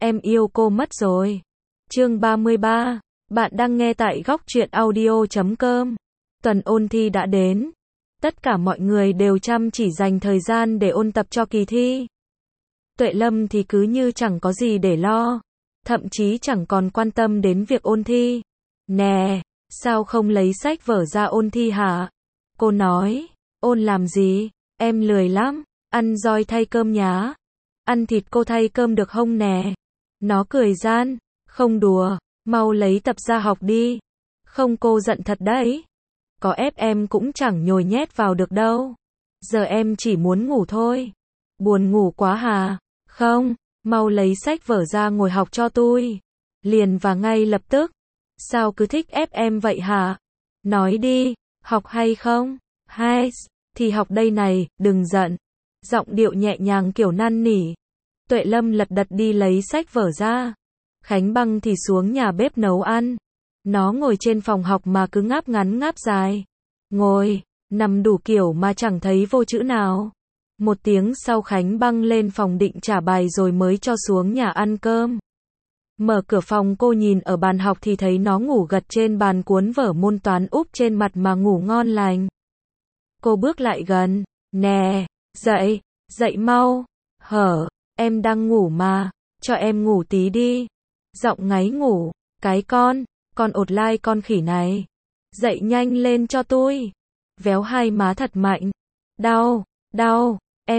em yêu cô mất rồi. Chương 33. Bạn đang nghe tại góc truyện audio.com. Tuần ôn thi đã đến. Tất cả mọi người đều chăm chỉ dành thời gian để ôn tập cho kỳ thi. Tuệ Lâm thì cứ như chẳng có gì để lo. Thậm chí chẳng còn quan tâm đến việc ôn thi. Nè, sao không lấy sách vở ra ôn thi hả? Cô nói, ôn làm gì? Em lười lắm, ăn roi thay cơm nhá. Ăn thịt cô thay cơm được không nè? Nó cười gian, không đùa, mau lấy tập ra học đi. Không cô giận thật đấy. Có ép em cũng chẳng nhồi nhét vào được đâu. Giờ em chỉ muốn ngủ thôi. Buồn ngủ quá hà? Không, mau lấy sách vở ra ngồi học cho tôi. Liền và ngay lập tức. Sao cứ thích ép em vậy hả? Nói đi, học hay không? Hay, thì học đây này, đừng giận. Giọng điệu nhẹ nhàng kiểu năn nỉ. Tuệ Lâm lật đật đi lấy sách vở ra. Khánh Băng thì xuống nhà bếp nấu ăn. Nó ngồi trên phòng học mà cứ ngáp ngắn ngáp dài. Ngồi, nằm đủ kiểu mà chẳng thấy vô chữ nào. Một tiếng sau Khánh Băng lên phòng định trả bài rồi mới cho xuống nhà ăn cơm. Mở cửa phòng cô nhìn ở bàn học thì thấy nó ngủ gật trên bàn cuốn vở môn toán úp trên mặt mà ngủ ngon lành. Cô bước lại gần. Nè, dậy, dậy mau. Hở, em đang ngủ mà, cho em ngủ tí đi. Giọng ngáy ngủ, cái con ột lai con khỉ này. Dậy nhanh lên cho tôi. Véo hai má thật mạnh. Đau, đau,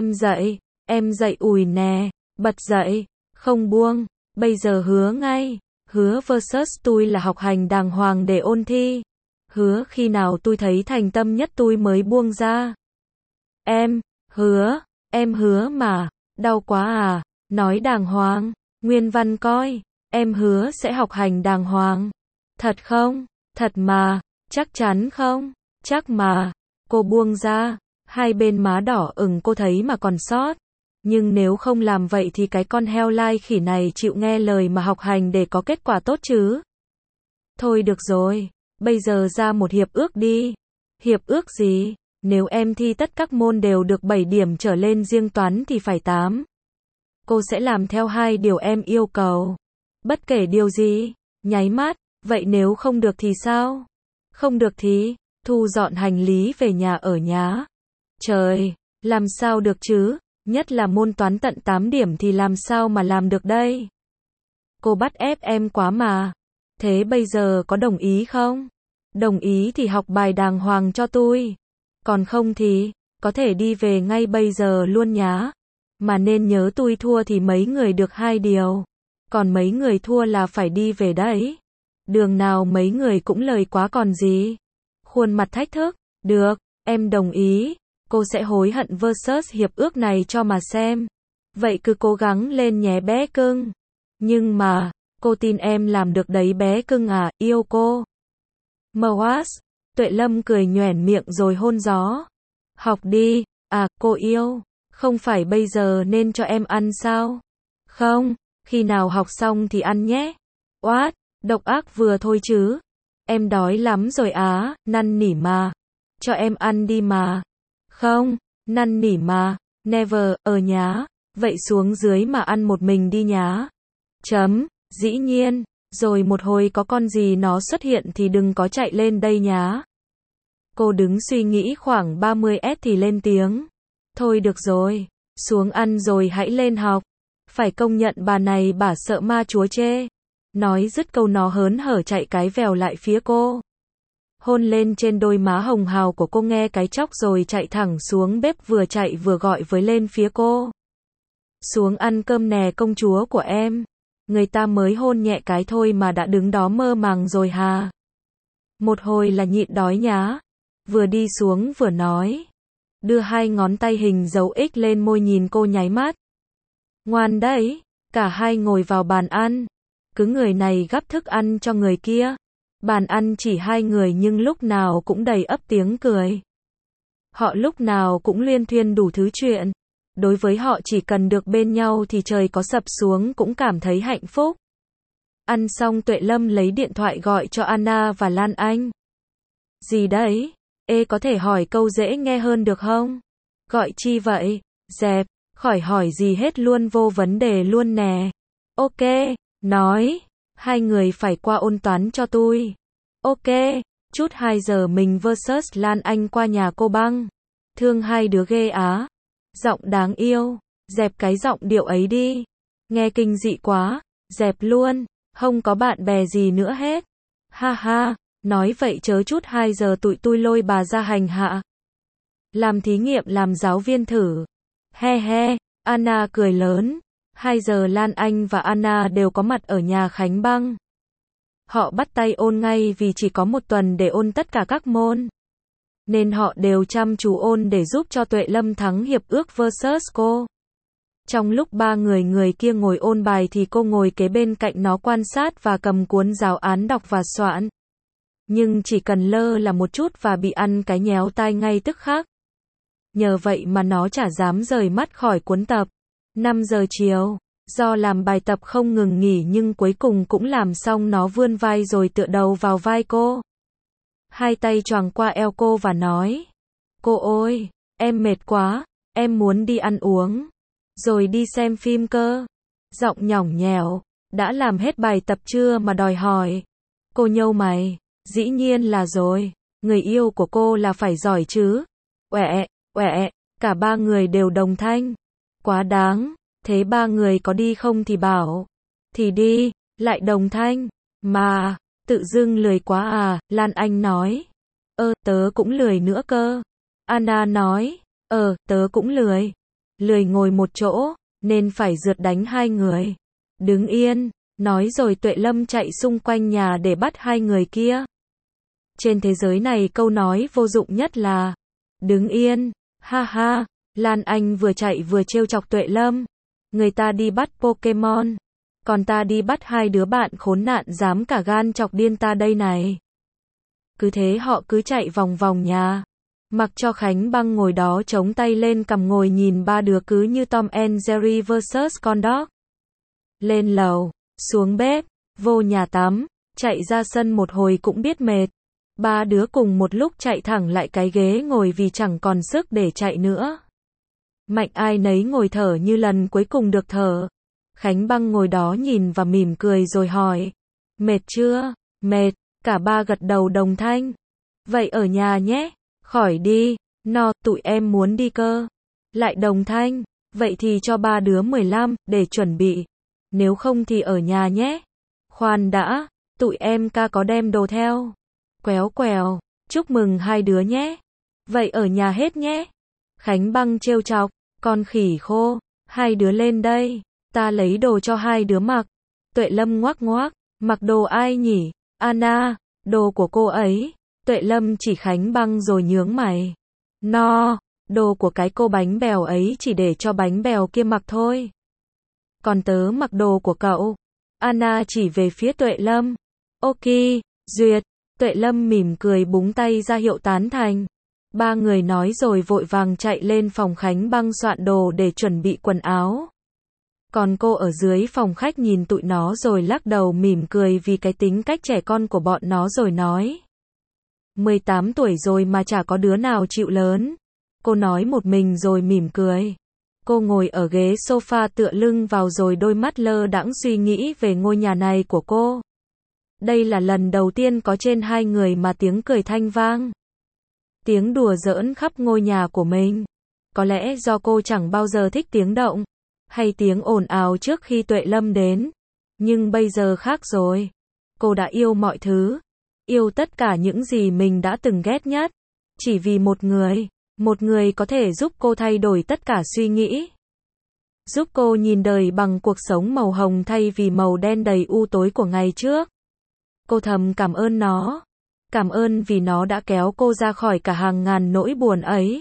em dậy ùi nè, bật dậy, không buông, bây giờ hứa ngay, hứa versus tôi là học hành đàng hoàng để ôn thi. Hứa khi nào tôi thấy thành tâm nhất tôi mới buông ra. Em hứa mà, đau quá à, nói đàng hoàng, nguyên văn coi, em hứa sẽ học hành đàng hoàng. Thật không? Thật mà, chắc chắn không? Chắc mà. Cô buông ra, hai bên má đỏ ửng cô thấy mà còn sót. Nhưng nếu không làm vậy thì cái con heo lai khỉ này chịu nghe lời mà học hành để có kết quả tốt chứ. Thôi được rồi, bây giờ ra một hiệp ước đi. Hiệp ước gì? Nếu em thi tất các môn đều được 7 điểm trở lên riêng toán thì phải 8. Cô sẽ làm theo 2 điều em yêu cầu. Bất kể điều gì, nháy mắt, vậy nếu không được thì sao? Không được thì, thu dọn hành lý về nhà ở nhá. Trời, làm sao được chứ? Nhất là môn toán tận 8 điểm thì làm sao mà làm được đây? Cô bắt ép em quá mà. Thế bây giờ có đồng ý không? Đồng ý thì học bài đàng hoàng cho tôi. Còn không thì, có thể đi về ngay bây giờ luôn nhá. Mà nên nhớ tôi thua thì mấy người được 2 điều. Còn mấy người thua là phải đi về đấy. Đường nào mấy người cũng lời quá còn gì. Khuôn mặt thách thức. Được, em đồng ý. Cô sẽ hối hận versus hiệp ước này cho mà xem. Vậy cứ cố gắng lên nhé bé cưng. Nhưng mà, cô tin em làm được đấy bé cưng à, yêu cô. Moas, Tuệ Lâm cười nhoẻn miệng rồi hôn gió. Học đi, à, cô yêu. Không phải bây giờ nên cho em ăn sao? Không, khi nào học xong thì ăn nhé. Oát, độc ác vừa thôi chứ. Em đói lắm rồi á, năn nỉ mà. Cho em ăn đi mà. Không, năn nỉ mà. Never, ở nhá. Vậy xuống dưới mà ăn một mình đi nhá. Dĩ nhiên. Rồi một hồi có con gì nó xuất hiện thì đừng có chạy lên đây nhá. Cô đứng suy nghĩ khoảng 30s thì lên tiếng. Thôi được rồi, xuống ăn rồi hãy lên học. Phải công nhận bà này bả sợ ma chúa chê. Nói dứt câu nó hớn hở chạy cái vèo lại phía cô. Hôn lên trên đôi má hồng hào của cô nghe cái chóc rồi chạy thẳng xuống bếp vừa chạy vừa gọi với lên phía cô. Xuống ăn cơm nè công chúa của em. Người ta mới hôn nhẹ cái thôi mà đã đứng đó mơ màng rồi hà. Một hồi là nhịn đói nhá. Vừa đi xuống vừa nói. Đưa hai ngón tay hình dấu X lên môi nhìn cô nháy mắt. Ngoan đấy. Cả hai ngồi vào bàn ăn. Cứ người này gắp thức ăn cho người kia. Bàn ăn chỉ hai người nhưng lúc nào cũng đầy ắp tiếng cười. Họ lúc nào cũng luyên thuyên đủ thứ chuyện. Đối với họ chỉ cần được bên nhau thì trời có sập xuống cũng cảm thấy hạnh phúc. Ăn xong Tuệ Lâm lấy điện thoại gọi cho Anna và Lan Anh. Gì đấy? Ê có thể hỏi câu dễ nghe hơn được không? Gọi chi vậy? Dẹp, khỏi hỏi gì hết luôn vô vấn đề luôn nè. Ok, nói, hai người phải qua ôn toán cho tôi. Ok, chút 2 giờ mình versus Lan Anh qua nhà cô băng. Thương hai đứa ghê á. Giọng đáng yêu, dẹp cái giọng điệu ấy đi. Nghe kinh dị quá, dẹp luôn, không có bạn bè gì nữa hết. Ha ha, nói vậy chớ chút 2 giờ tụi tôi lôi bà ra hành hạ. Làm thí nghiệm làm giáo viên thử. He he, Anna cười lớn. 2 giờ Lan Anh và Anna đều có mặt ở nhà Khánh Băng. Họ bắt tay ôn ngay vì chỉ có 1 tuần để ôn tất cả các môn. Nên họ đều chăm chú ôn để giúp cho Tuệ Lâm thắng hiệp ước versus cô. Trong lúc 3 người kia ngồi ôn bài thì cô ngồi kế bên cạnh nó quan sát và cầm cuốn giáo án đọc và soạn. Nhưng chỉ cần lơ là một chút và bị ăn cái nhéo tai ngay tức khắc. Nhờ vậy mà nó chả dám rời mắt khỏi cuốn tập. 5 giờ chiều, do làm bài tập không ngừng nghỉ nhưng cuối cùng cũng làm xong, nó vươn vai rồi tựa đầu vào vai cô. Hai tay choàng qua eo cô và nói: Cô ơi, em mệt quá, em muốn đi ăn uống, rồi đi xem phim cơ. Giọng nhõng nhẽo, đã làm hết bài tập chưa mà đòi hỏi. Cô nhâu mày, dĩ nhiên là rồi, người yêu của cô là phải giỏi chứ. Uẹ, cả 3 người đều đồng thanh. Quá đáng, thế 3 người có đi không thì bảo. Thì đi, lại đồng thanh. Mà, tự dưng lười quá à, Lan Anh nói. Tớ cũng lười nữa cơ. Anna nói. Tớ cũng lười. Lười ngồi một chỗ, nên phải rượt đánh 2 người. Đứng yên, nói rồi Tuệ Lâm chạy xung quanh nhà để bắt 2 người kia. Trên thế giới này câu nói vô dụng nhất là đứng yên. Ha ha, Lan Anh vừa chạy vừa trêu chọc Tuệ Lâm. Người ta đi bắt Pokemon, còn ta đi bắt 2 đứa bạn khốn nạn dám cả gan chọc điên ta đây này. Cứ thế họ cứ chạy vòng vòng nhà. Mặc cho Khánh Băng ngồi đó chống tay lên cằm ngồi nhìn 3 đứa cứ như Tom and Jerry versus con dog. Lên lầu, xuống bếp, vô nhà tắm, chạy ra sân một hồi cũng biết mệt. 3 đứa cùng một lúc chạy thẳng lại cái ghế ngồi vì chẳng còn sức để chạy nữa. Mạnh ai nấy ngồi thở như lần cuối cùng được thở. Khánh Băng ngồi đó nhìn và mỉm cười rồi hỏi: Mệt chưa? Mệt, cả 3 gật đầu đồng thanh. Vậy ở nhà nhé. Khỏi đi, tụi em muốn đi cơ. Lại đồng thanh. Vậy thì cho 3 đứa 15, để chuẩn bị. Nếu không thì ở nhà nhé. Khoan đã, tụi em có đem đồ theo. Quèo, chúc mừng 2 đứa nhé. Vậy ở nhà hết nhé. Khánh Băng trêu chọc, con khỉ khô, 2 đứa lên đây, ta lấy đồ cho 2 đứa mặc. Tuệ Lâm ngoác ngoác, mặc đồ ai nhỉ? Anna, đồ của cô ấy. Tuệ Lâm chỉ Khánh Băng rồi nhướng mày. Đồ của cái cô bánh bèo ấy chỉ để cho bánh bèo kia mặc thôi. Còn tớ mặc đồ của cậu. Anna chỉ về phía Tuệ Lâm. Ok, duyệt. Tuệ Lâm mỉm cười búng tay ra hiệu tán thành. 3 người nói rồi vội vàng chạy lên phòng Khánh Băng soạn đồ để chuẩn bị quần áo. Còn cô ở dưới phòng khách nhìn tụi nó rồi lắc đầu mỉm cười vì cái tính cách trẻ con của bọn nó rồi nói: 18 tuổi rồi mà chả có đứa nào chịu lớn. Cô nói một mình rồi mỉm cười. Cô ngồi ở ghế sofa tựa lưng vào rồi đôi mắt lơ đãng suy nghĩ về ngôi nhà này của cô. Đây là lần đầu tiên có trên 2 người mà tiếng cười thanh vang. Tiếng đùa giỡn khắp ngôi nhà của mình. Có lẽ do cô chẳng bao giờ thích tiếng động hay tiếng ồn ào trước khi Tuệ Lâm đến. Nhưng bây giờ khác rồi. Cô đã yêu mọi thứ. Yêu tất cả những gì mình đã từng ghét nhất. Chỉ vì một người có thể giúp cô thay đổi tất cả suy nghĩ. Giúp cô nhìn đời bằng cuộc sống màu hồng thay vì màu đen đầy u tối của ngày trước. Cô thầm cảm ơn nó. Cảm ơn vì nó đã kéo cô ra khỏi cả hàng ngàn nỗi buồn ấy.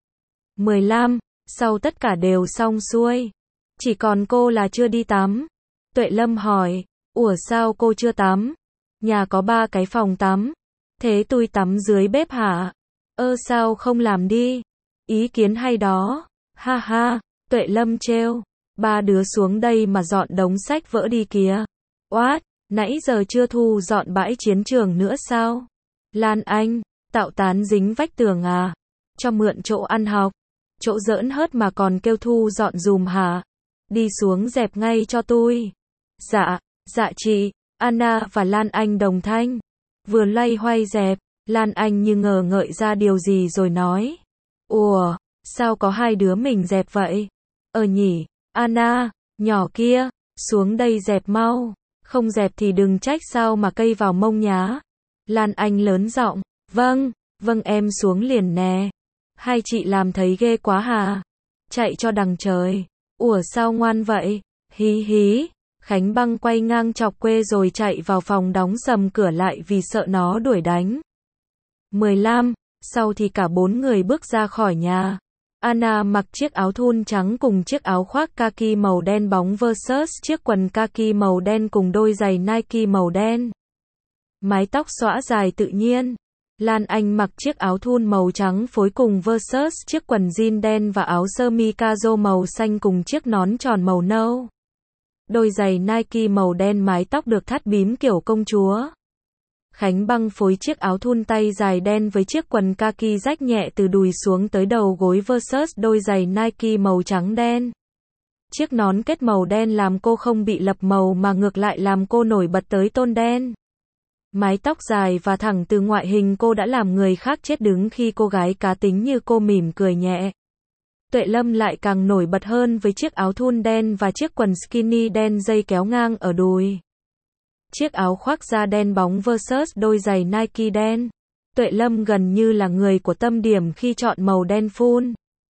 15. Sau tất cả đều xong xuôi. Chỉ còn cô là chưa đi tắm. Tuệ Lâm hỏi: Ủa sao cô chưa tắm? Nhà có 3 cái phòng tắm. Thế tôi tắm dưới bếp hả? Sao không làm đi? Ý kiến hay đó. Ha ha, Tuệ Lâm trêu. 3 đứa xuống đây mà dọn đống sách vỡ đi kìa. Oát, nãy giờ chưa thu dọn bãi chiến trường nữa sao? Lan Anh, tạo tán dính vách tường à? Cho mượn chỗ ăn học. Chỗ giỡn hớt mà còn kêu thu dọn dùm hả? Đi xuống dẹp ngay cho tôi. Dạ chị. Anna và Lan Anh đồng thanh. Vừa loay hoay dẹp, Lan Anh như ngờ ngợi ra điều gì rồi nói. Ủa, sao có hai đứa mình dẹp vậy? Nhỉ, Anna, nhỏ kia, xuống đây dẹp mau. Không dẹp thì đừng trách sao mà cây vào mông nhá. Lan Anh lớn giọng. Vâng em xuống liền nè. Hai chị làm thấy ghê quá hà. Chạy cho đằng trời. Ủa sao ngoan vậy? Hí hí. Khánh Băng quay ngang chọc quê rồi chạy vào phòng đóng sầm cửa lại vì sợ nó đuổi đánh. 15. Sau thì cả bốn người bước ra khỏi nhà. Anna mặc chiếc áo thun trắng cùng chiếc áo khoác kaki màu đen bóng versus chiếc quần kaki màu đen cùng đôi giày Nike màu đen. Mái tóc xõa dài tự nhiên. Lan Anh mặc chiếc áo thun màu trắng phối cùng versus chiếc quần jean đen và áo sơ mi caro màu xanh cùng chiếc nón tròn màu nâu. Đôi giày Nike màu đen, mái tóc được thắt bím kiểu công chúa. Khánh Băng phối chiếc áo thun tay dài đen với chiếc quần kaki rách nhẹ từ đùi xuống tới đầu gối versus đôi giày Nike màu trắng đen. Chiếc nón kết màu đen làm cô không bị lập màu mà ngược lại làm cô nổi bật tới tôn đen. Mái tóc dài và thẳng từ ngoại hình cô đã làm người khác chết đứng khi cô gái cá tính như cô mỉm cười nhẹ. Tuệ Lâm lại càng nổi bật hơn với chiếc áo thun đen và chiếc quần skinny đen dây kéo ngang ở đùi. Chiếc áo khoác da đen bóng versus đôi giày Nike đen. Tuệ Lâm gần như là người của tâm điểm khi chọn màu đen full.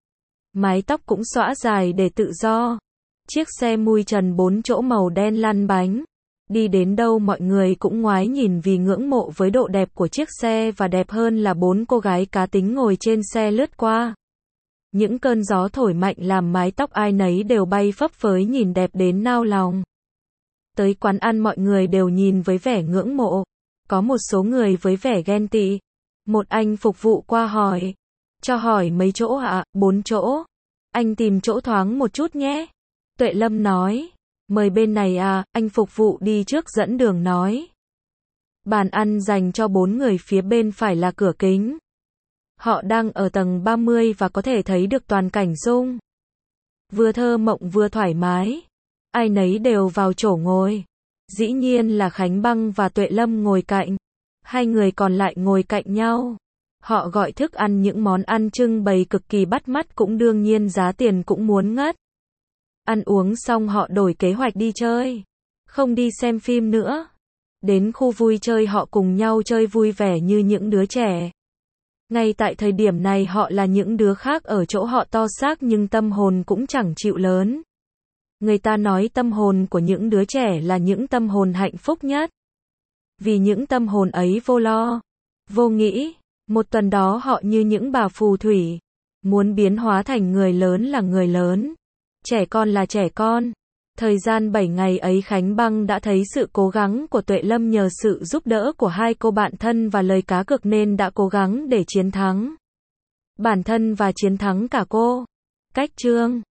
Mái tóc cũng xõa dài để tự do. Chiếc xe mui trần 4 chỗ màu đen lăn bánh. Đi đến đâu mọi người cũng ngoái nhìn vì ngưỡng mộ với độ đẹp của chiếc xe và đẹp hơn là 4 cô gái cá tính ngồi trên xe lướt qua. Những cơn gió thổi mạnh làm mái tóc ai nấy đều bay phấp phới nhìn đẹp đến nao lòng. Tới quán ăn mọi người đều nhìn với vẻ ngưỡng mộ. Có một số người với vẻ ghen tị. Một anh phục vụ qua hỏi. Cho hỏi mấy chỗ ạ? 4 chỗ. Anh tìm chỗ thoáng một chút nhé. Tuệ Lâm nói. Mời bên này à, anh phục vụ đi trước dẫn đường nói. Bàn ăn dành cho 4 người phía bên phải là cửa kính. Họ đang ở tầng 30 và có thể thấy được toàn cảnh dung. Vừa thơ mộng vừa thoải mái. Ai nấy đều vào chỗ ngồi. Dĩ nhiên là Khánh Băng và Tuệ Lâm ngồi cạnh. Hai người còn lại ngồi cạnh nhau. Họ gọi thức ăn, những món ăn trưng bày cực kỳ bắt mắt, cũng đương nhiên giá tiền cũng muốn ngất. Ăn uống xong họ đổi kế hoạch đi chơi. Không đi xem phim nữa. Đến khu vui chơi họ cùng nhau chơi vui vẻ như những đứa trẻ. Ngay tại thời điểm này họ là những đứa khác ở chỗ họ to xác nhưng tâm hồn cũng chẳng chịu lớn. Người ta nói tâm hồn của những đứa trẻ là những tâm hồn hạnh phúc nhất. Vì những tâm hồn ấy vô lo, vô nghĩ. Một tuần đó họ như những bà phù thủy. Muốn biến hóa thành người lớn là người lớn. Trẻ con là trẻ con. Thời gian 7 ngày ấy Khánh Băng đã thấy sự cố gắng của Tuệ Lâm nhờ sự giúp đỡ của hai cô bạn thân và lời cá cược nên đã cố gắng để chiến thắng bản thân và chiến thắng cả cô. Cách chương